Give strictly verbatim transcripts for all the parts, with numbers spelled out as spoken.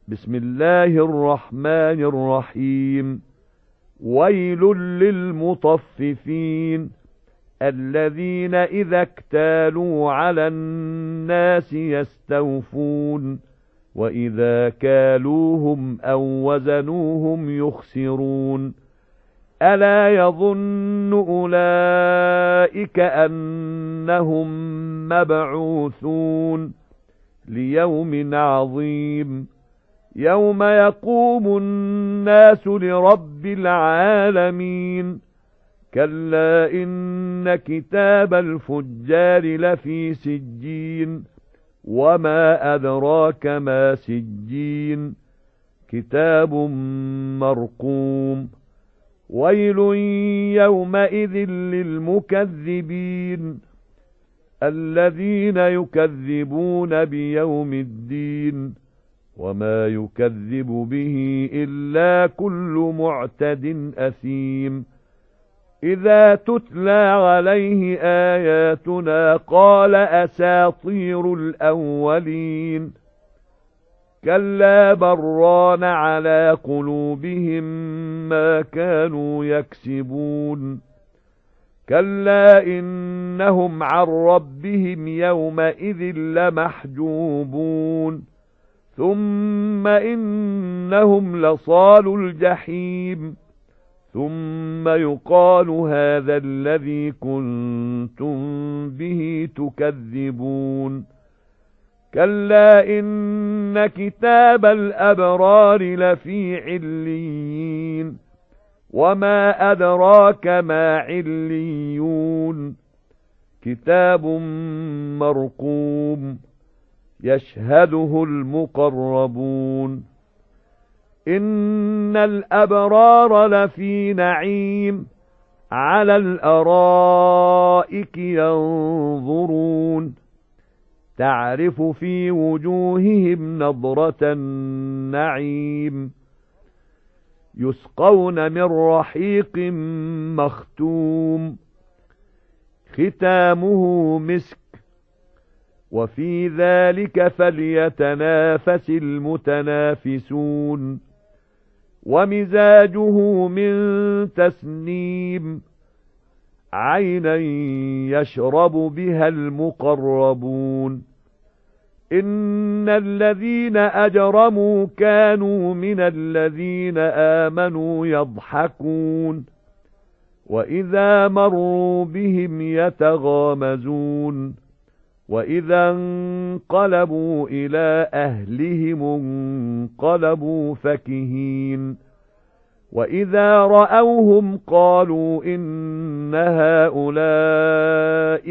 بسم الله الرحمن الرحيم. ويل للمطففين الذين إذا اكتالوا على الناس يستوفون وإذا كالوهم أو وزنوهم يخسرون. ألا يظن أولئك أنهم مبعوثون ليوم عظيم يوم يقوم الناس لرب العالمين. كلا إن كتاب الفجار لفي سجين وما أدراك ما سجين كتاب مرقوم. ويل يومئذ للمكذبين الذين يكذبون بيوم الدين وما يكذب به إلا كل معتد أثيم. إذا تتلى عليه آياتنا قال أساطير الأولين. كلا بران على قلوبهم ما كانوا يكسبون. كلا إنهم عن ربهم يومئذ لمحجوبون ثم إنهم لصالو الجحيم ثم يقال هذا الذي كنتم به تكذبون. كلا إن كتاب الأبرار لفي عليين وما أدراك ما عليون كتاب مرقوم يشهده المقربون. إن الأبرار لفي نعيم على الأرائك ينظرون تعرف في وجوههم نضرة النعيم يسقون من رحيق مختوم ختامه مسك وفي ذلك فليتنافس المتنافسون. ومزاجه من تسنيم عينا يشرب بها المقربون. إن الذين أجرموا كانوا من الذين آمنوا يضحكون وإذا مروا بهم يتغامزون وإذا انقلبوا إلى أهلهم انقلبوا فكهين وإذا رأوهم قالوا إن هؤلاء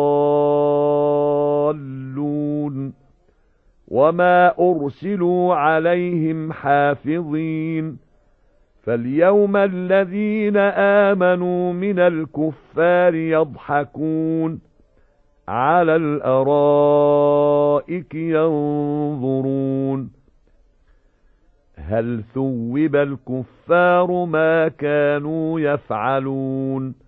لضالون وما أرسلوا عليهم حافظين. فاليوم الذين آمنوا من الكفار يضحكون على الأرائك ينظرون هل ثوب الكفار ما كانوا يفعلون